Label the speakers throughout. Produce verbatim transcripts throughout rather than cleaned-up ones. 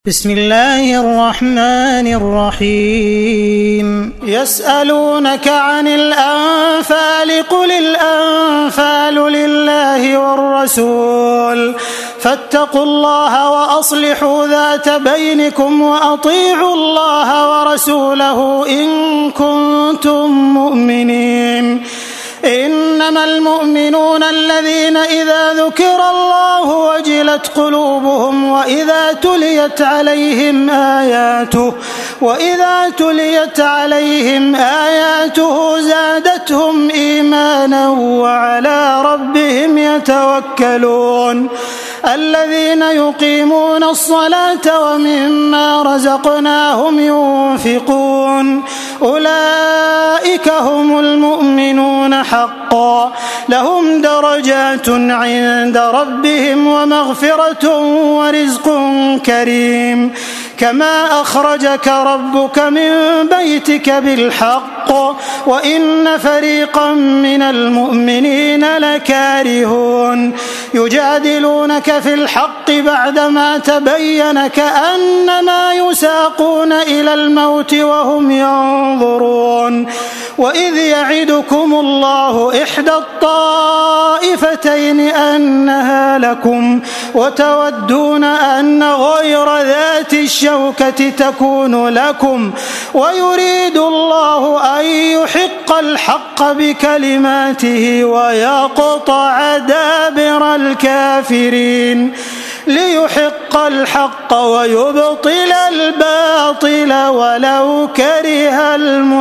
Speaker 1: بسم الله الرحمن الرحيم يسألونك عن الأنفال قل الأنفال لله والرسول فاتقوا الله وأصلحوا ذات بينكم وأطيعوا الله ورسوله إن كنتم مؤمنين إنما المؤمنون الذين إذا ذكر الله وجلت قلوبهم وإذا تليت عليهم آياته وإذا تليت عليهم آياته زادتهم إيمانا وعلى ربهم يتوكلون الذين يقيمون الصلاة ومما رزقناهم ينفقون أولئك هم المؤمنون حقا لهم درجات عند ربهم ومغفرة ورزق كريم كما أخرجك ربك من بيتك بالحق وإن فريقا من المؤمنين لكارهون يجادلونك في الحق بعدما تبين كأنما يساقون إلى الموت وهم ينظرون وإذ يعدكم الله إحدى الطائفتين أنها لكم وتودون أن غير ذات الشوكة تكون لكم ويريد الله أن يحق الحق بكلماته ويقطع دابر الكافرين ليحق الحق ويبطل الباطل ولو كره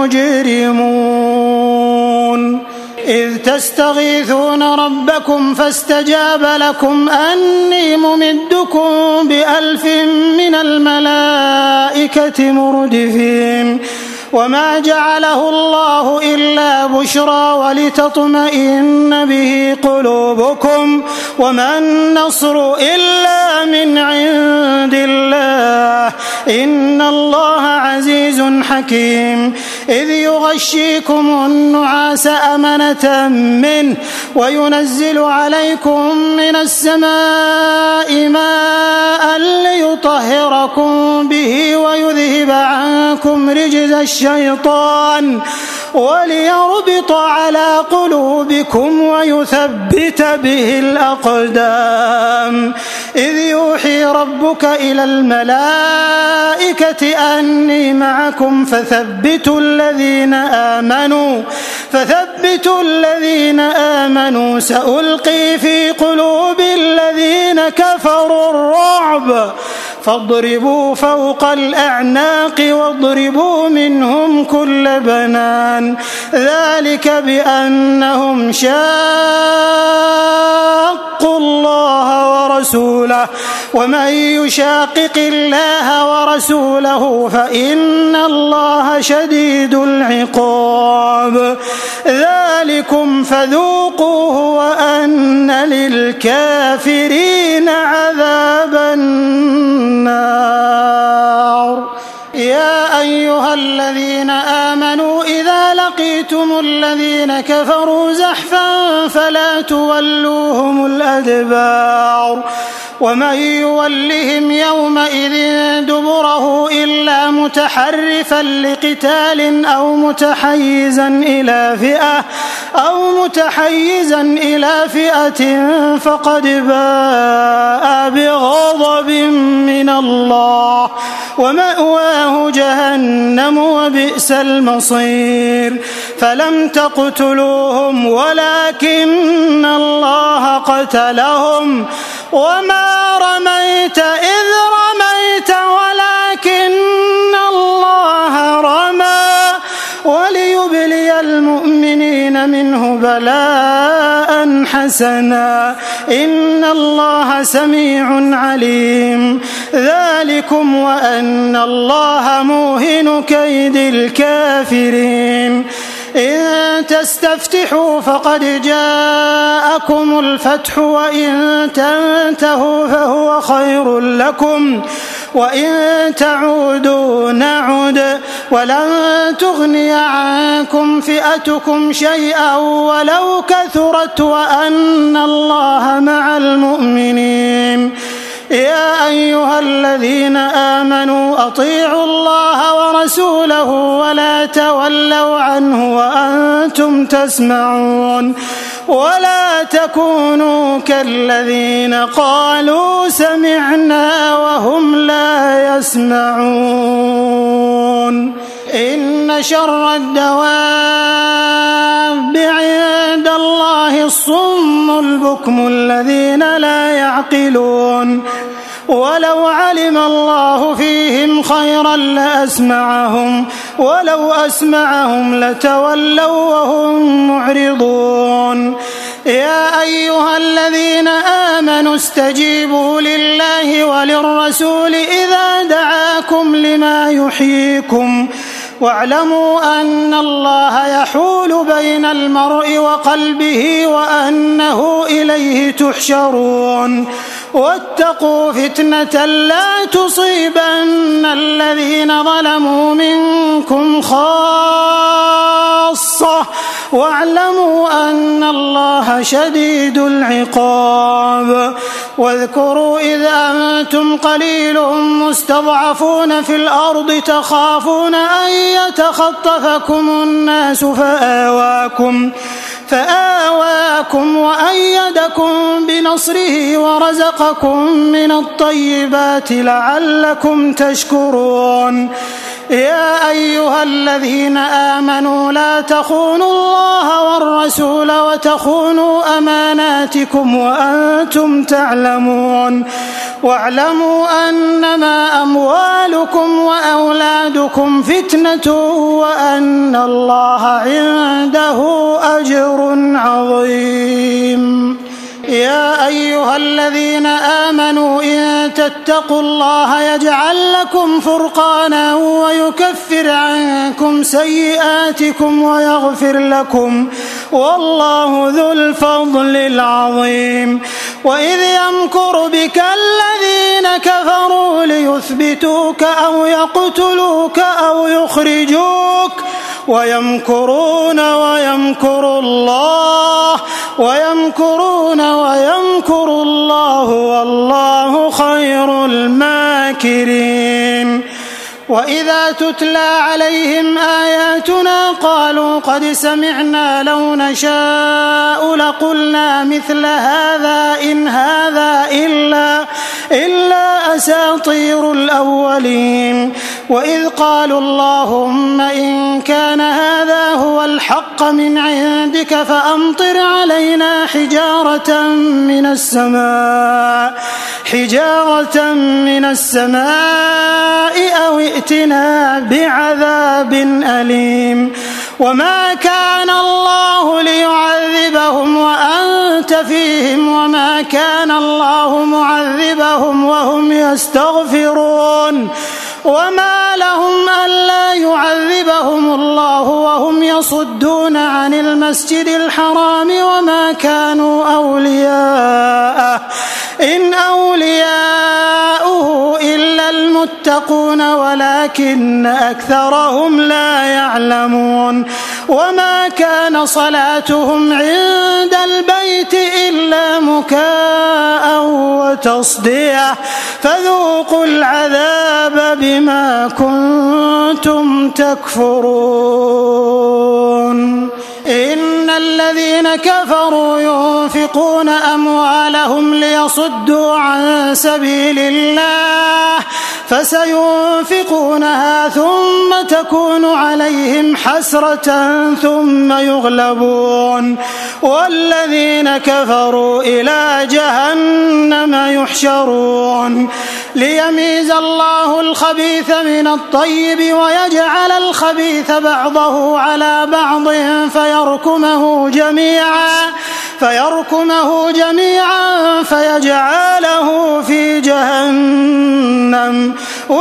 Speaker 1: المجرمون إذ تستغيثون ربكم فاستجاب لكم أني ممدكم بألف من الملائكة مردفين وما جعله الله إلا بشرى ولتطمئن به قلوبكم وما النصر إلا من عند الله إن الله عزيز حكيم إذ يغشيكم النعاس أمنة منه وينزل عليكم من السماء ماء ليطهركم به ويذهب عنكم رجز الشيطان وليربط على قلوبكم ويثبت به الأقدام إذ يوحي ربك إلى الملائكة أني معكم فثبتوا الذين آمنوا فثبتوا الذين آمنوا سألقي في قلوب الذين كفروا الرعب فاضربوا فوق الأعناق واضربوا منهم كل بنان ذلك بأنهم شاقوا الله ورسوله ومن يشاقق الله ورسوله فإن الله شديد العقاب ذلكم فذوقوه وأن للكافرين عذاب النار يا أيها الذين آمنوا إذا لقيتم الذين كفروا زحفا فلا تولوهم الأدبار ومن يولهم يومئذ دبره إلا متحرفا لقتال أو متحيزا إلى فئة أو متحيزا إلى فئة فقد باء بغضب من الله ومأواه جهنم وبئس المصير فلم تقتلوهم ولكن الله قتلهم وما رميت إذ رميت ولكن الله رمى وليبلي المؤمنين منه بلاء حسنا إن الله سميع عليم ذلكم وأن الله موهن كيد الكافرين إن تستفتحوا فقد جاءكم الفتح وإن تنتهوا فهو خير لكم وإن تعودوا نعد ولن تغني عنكم فئتكم شيئا ولو كثرت وأن الله مع المؤمنين يا أيها الذين آمنوا أطيعوا الله ورسوله ولا تولوا عنه وأنتم تسمعون ولا تكونوا كالذين قالوا سمعنا وهم لا يسمعون إن شر الدواب عند الله الصم البكم الذين لا يعقلون ولو علم الله فيهم خيرا لأسمعهم ولو أسمعهم لتولوا وهم معرضون يا أيها الذين آمنوا استجيبوا لله وللرسول إذا دعاكم لما يحييكم واعلموا أن الله يحول بين المرء وقلبه وأنه إليه تحشرون واتقوا فتنة لا تصيبن الذين ظلموا منكم خاصة واعلموا أن الله شديد العقاب واذكروا إذ أنتم قليل مستضعفون في الأرض تخافون أن يتخطفكم الناس فآواكم فآواكم وأيدكم بنصره ورزقكم من الطيبات لعلكم تشكرون يا أيها الذين آمنوا لا تخونوا الله والرسول وتخونوا أماناتكم وأنتم تعلمون واعلموا أنما أموالكم وأولادكم فتنة وأن الله عنده أجر عظيم يا أيها الذين آمنوا إن تتقوا الله يجعل لكم فرقانا ويكفر عنكم سيئاتكم ويغفر لكم والله ذو الفضل العظيم وإذ يمكر بك الذين كفروا ليثبتوك أو يقتلوك أو يخرجوك ويمكرون ويمكر الله ويمكرون ويمكر الله والله خير الماكرين وإذا تتلى عليهم آياتنا قالوا قد سمعنا لو نشاء لقلنا مثل هذا إن هذا إلا إلا أساطير الأولين وإذ قالوا اللهم إن كان هذا هو الحق من عندك فأمطر علينا حجارة من السماء حجارة من السماء أو ائتنا بعذاب أليم وما كان الله ليعذبهم وأنت فيهم وما كان الله معذبهم وهم يستغفرون وما لهم ألا يعذبهم الله وهم يصدون عن المسجد الحرام وما كانوا أولياءه إن أولياؤه إلا المتقون ولكن أكثرهم لا يعلمون وما كان صلاتهم عند البيت إلا مكاء وتصدية فذوقوا العذاب بما كنتم تكفرون إن الذين كفروا ينفقون أموالهم ليصدوا عن سبيل الله فسينفقونها ثم تكون عليهم حسرة ثم يغلبون والذين كفروا إلى جهنم يحشرون ليميز الله الخبيث من الطيب ويجعل الخبيث بعضه على بعض فيركمه جميعا فيركمه جميعا فيجعله في جهنم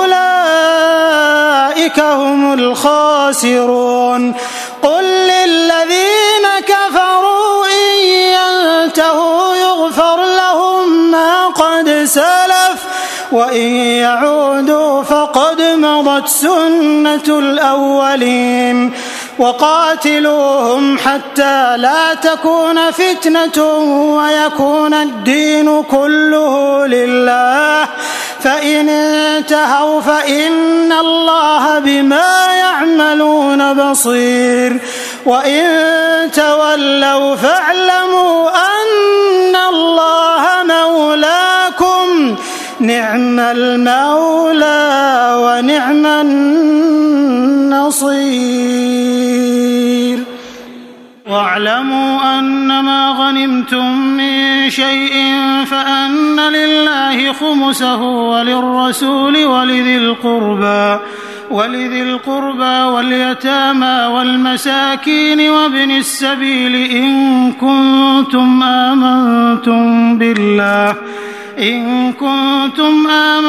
Speaker 1: أولئك هم الخاسرون قل للذين كفروا إن ينتهوا يغفر لهم ما قد سلف وإن يعودوا فقد مضت سنة الأولين وقاتلوهم حتى لا تكون فتنة ويكون الدين كله لله فإن انتهوا فإن الله بما يعملون بصير وإن تولوا فاعلموا أن الله مولاكم نعم المولى ونعم النصير واعلموا أنما غنمتم من شيء فأن لله خمسه وللرسول ولذي القربى ولذي القربى واليتامى والمساكين وابن السبيل إن كنتم آمنتم بالله إن كنتم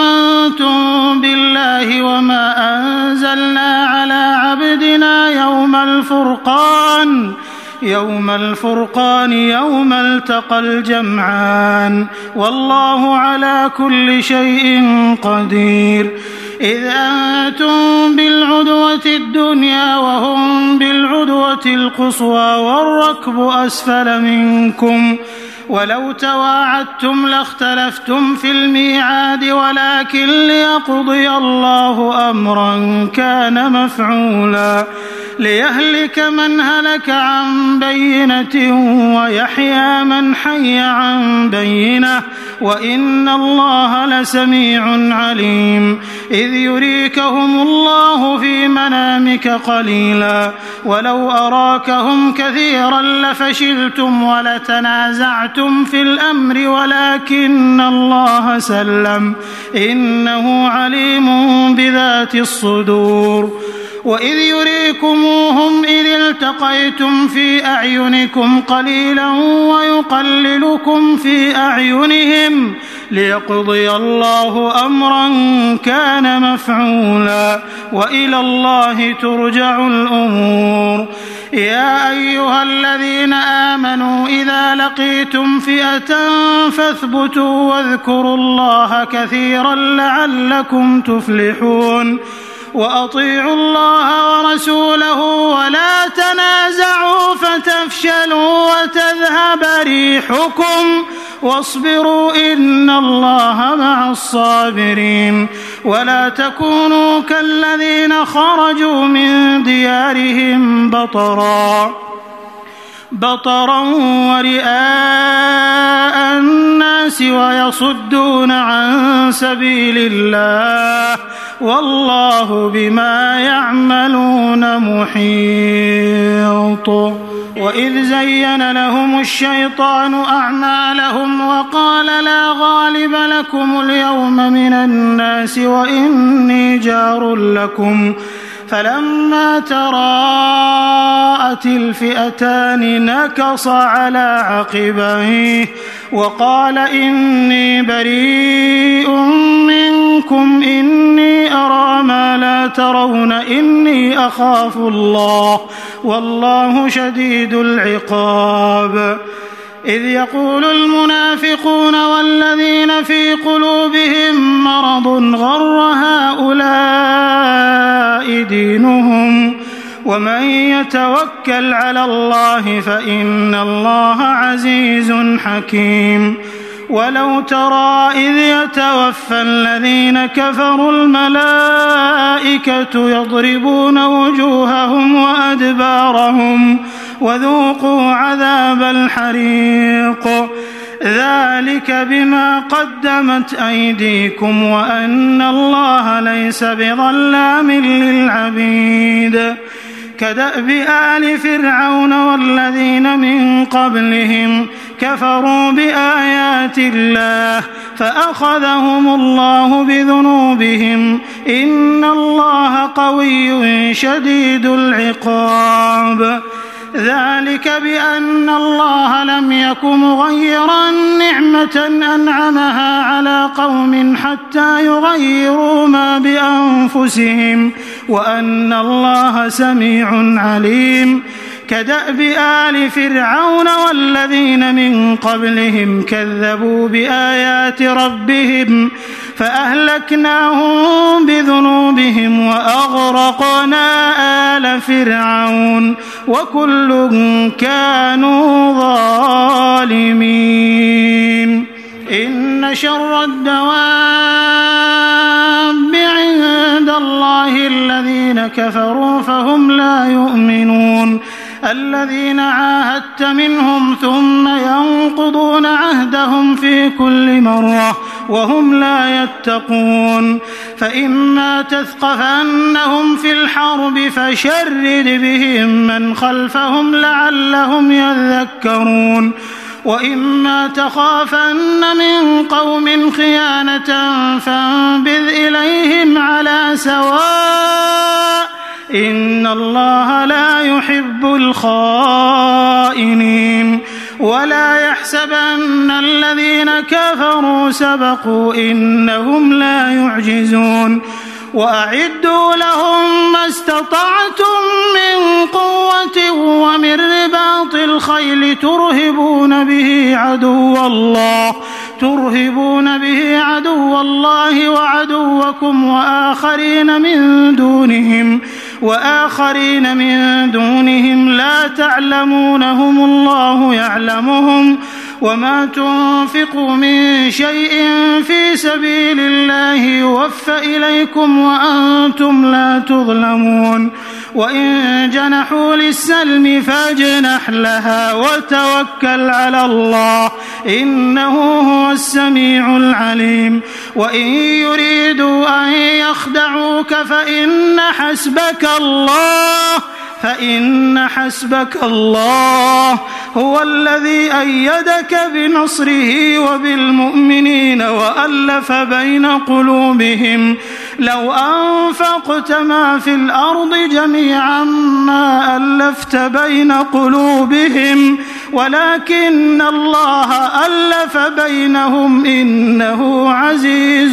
Speaker 1: آمنتم بالله وما أنزلنا على عبدنا يوم الفرقان يوم الفرقان يوم التقى الجمعان والله على كل شيء قدير إذ أنتم بالعدوة الدنيا وهم بالعدوة القصوى والركب أسفل منكم ولو تواعدتم لاختلفتم في الميعاد ولكن ليقضي الله أمرا كان مفعولا ليهلك من هلك عن بينة ويحيى من حي عن بينة وإن الله لسميع عليم إذ يريكهم الله في منامك قليلا ولو أراكهم كثيرا لفشلتم ولتنازعتم في الأمر ولكن الله سلم إنه عليم بذات الصدور وإذ يريكموهم إذ التقيتم في أعينكم قليلا ويقللكم في أعينهم ليقضي الله أمرا كان مفعولا وإلى الله ترجع الأمور يا أيها الذين آمنوا إذا لقيتم فئة فاثبتوا واذكروا الله كثيرا لعلكم تفلحون وأطيعوا الله ورسوله ولا تنازعوا فتفشلوا وتذهب ريحكم واصبروا إن الله مع الصابرين ولا تكونوا كالذين خرجوا من ديارهم بطرا بطرا ورئاء الناس ويصدون عن سبيل الله والله بما يعملون محيط وإذ زين لهم الشيطان أعمالهم وقال لا غالب لكم اليوم من الناس وإني جار لكم فلما تراءت الفئتان نكص على عقبيه وقال إني بريء منكم إني أرى ما لا ترون إني أخاف الله والله شديد العقاب إذ يقول المنافقون والذين في قلوبهم مرض غر هؤلاء دينهم ومن يتوكل على الله فإن الله عزيز حكيم ولو ترى إذ يتوفى الذين كفروا الملائكة يضربون وجوههم وأدبارهم وذوقوا عذاب الحريق ذلك بما قدمت أيديكم وأن الله ليس بظلام للعبيد كدأب آل فرعون والذين من قبلهم كفروا بآيات الله فأخذهم الله بذنوبهم إن الله قوي شديد العقاب ذلك بأن الله لم يك مغيرا نعمة أنعمها على قوم حتى يغيروا ما بأنفسهم وأن الله سميع عليم كدأب آل فرعون والذين من قبلهم كذبوا بآيات ربهم فأهلكناهم بذنوبهم وأغرقنا آل آلَ فِرْعَوْنَ وَكُلٌّ كَانُوا ظَالِمِينَ إِنَّ شَرَّ الدَّوَابِّ عِندَ اللَّهِ الَّذِينَ كَفَرُوا فَهُمْ لا يُؤْمِنُونَ الذين عاهدت منهم ثم ينقضون عهدهم في كل مرة وهم لا يتقون فإما تثقفنهم في الحرب فشرد بهم من خلفهم لعلهم يذكرون وإما تخافن من قوم خيانة فانبذ إليهم على سواء إن الله لا يحب الخائنين ولا يحسبن الذين كفروا سبقوا إنهم لا يعجزون وأعدوا لهم ما استطعتم من قوة ومن رباط الخيل ترهبون به عدو الله ترهبون به عدو الله وعدوكم وآخرين من دونهم وآخرين من دونهم لا تعلمونهم الله يعلمهم وما تنفقوا من شيء في سبيل الله يوفى إليكم وأنتم لا تظلمون وإن جنحوا للسلم فاجنح لها وتوكل على الله إنه هو السميع العليم وإن يريدوا أن يخدعوك فإن حسبك الله فإن حسبك الله هو الذي أيدك بنصره وبالمؤمنين وألف بين قلوبهم لو أنفقت ما في الأرض جميعا ما ألفت بين قلوبهم ولكن الله ألف بينهم إنه عزيز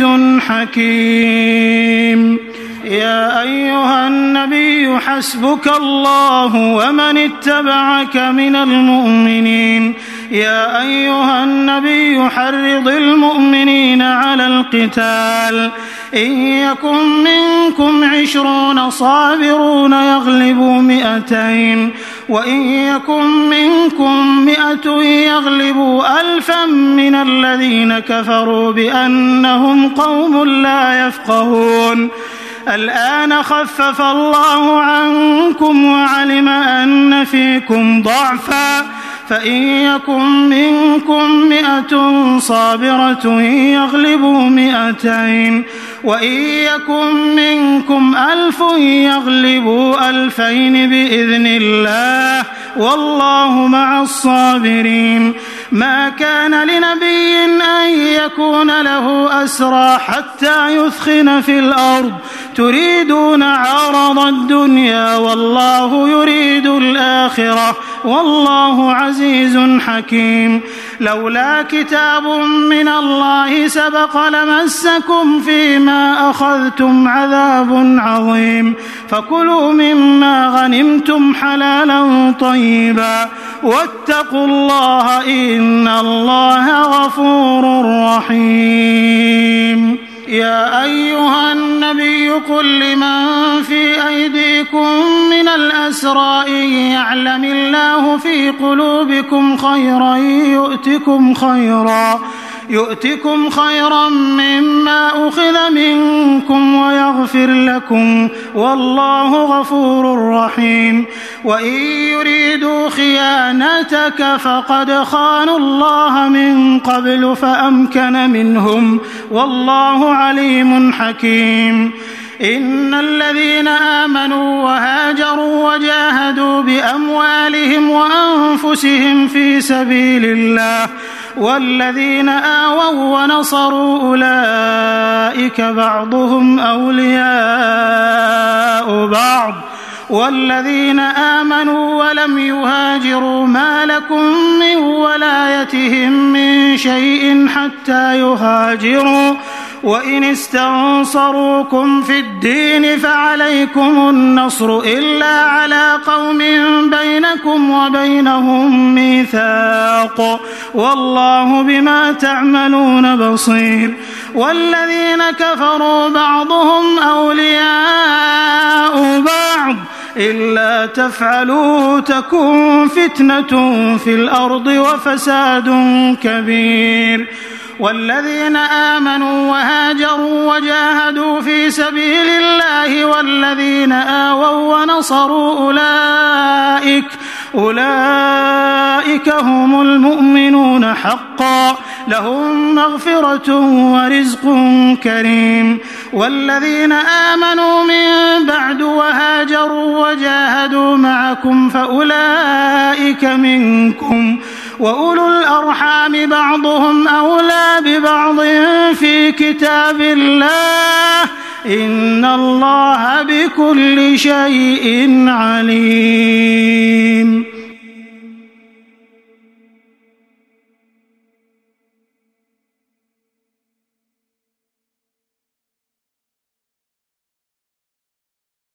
Speaker 1: حكيم يا أيها النبي حسبك الله ومن اتبعك من المؤمنين يا أيها النبي حرض المؤمنين على القتال إن يكن منكم عشرون صابرون يغلبوا مئتين وإن يكن منكم مئة يغلبوا ألفا من الذين كفروا بأنهم قوم لا يفقهون الآن خفف الله عنكم وعلم أن فيكم ضعفا فإن يكن منكم مئة صابرة يغلبوا مئتين وإن يكن منكم ألف يغلبوا ألفين بإذن الله والله مع الصابرين ما كان لنبي أن يكون له أسرى حتى يثخن في الأرض تريدون عرض الدنيا والله يريد الآخرة والله عزيز حكيم لولا كتاب من الله سبق لمسكم فيما أخذتم عذاب عظيم فكلوا مما غنمتم حلالا طيبا واتقوا الله إن الله غفور رحيم يا أيها النبي قل لمن في أيديكم من الأسرى إن يعلم الله في قلوبكم خيرا يؤتكم خيرا يؤتكم خيرا مما أخذ منكم ويغفر لكم والله غفور رحيم وإن يريدوا خيانتك فقد خانوا الله من قبل فأمكن منهم والله عليم حكيم إن الذين آمنوا وهاجروا وجاهدوا بأموالهم وأنفسهم في سبيل الله والذين آووا ونصروا أولئك بعضهم أولياء بعض والذين آمنوا ولم يهاجروا ما لكم من ولايتهم من شيء حتى يهاجروا وإن استنصروكم في الدين فعليكم النصر إلا على قوم بينكم وبينهم ميثاق والله بما تعملون بصير والذين كفروا بعضهم أولياء بعض إلا تفعلوا تكن فتنة في الأرض وفساد كبير والذين آمنوا وهاجروا وجاهدوا في سبيل الله والذين آووا ونصروا أولئك أولئك هم المؤمنون حقا لهم مغفرة ورزق كريم والذين آمنوا من بعد وهاجروا وجاهدوا معكم فأولئك منكم وأولو الأرحام بعضهم أولى ببعض في كتاب الله إن الله بكل شيء عليم.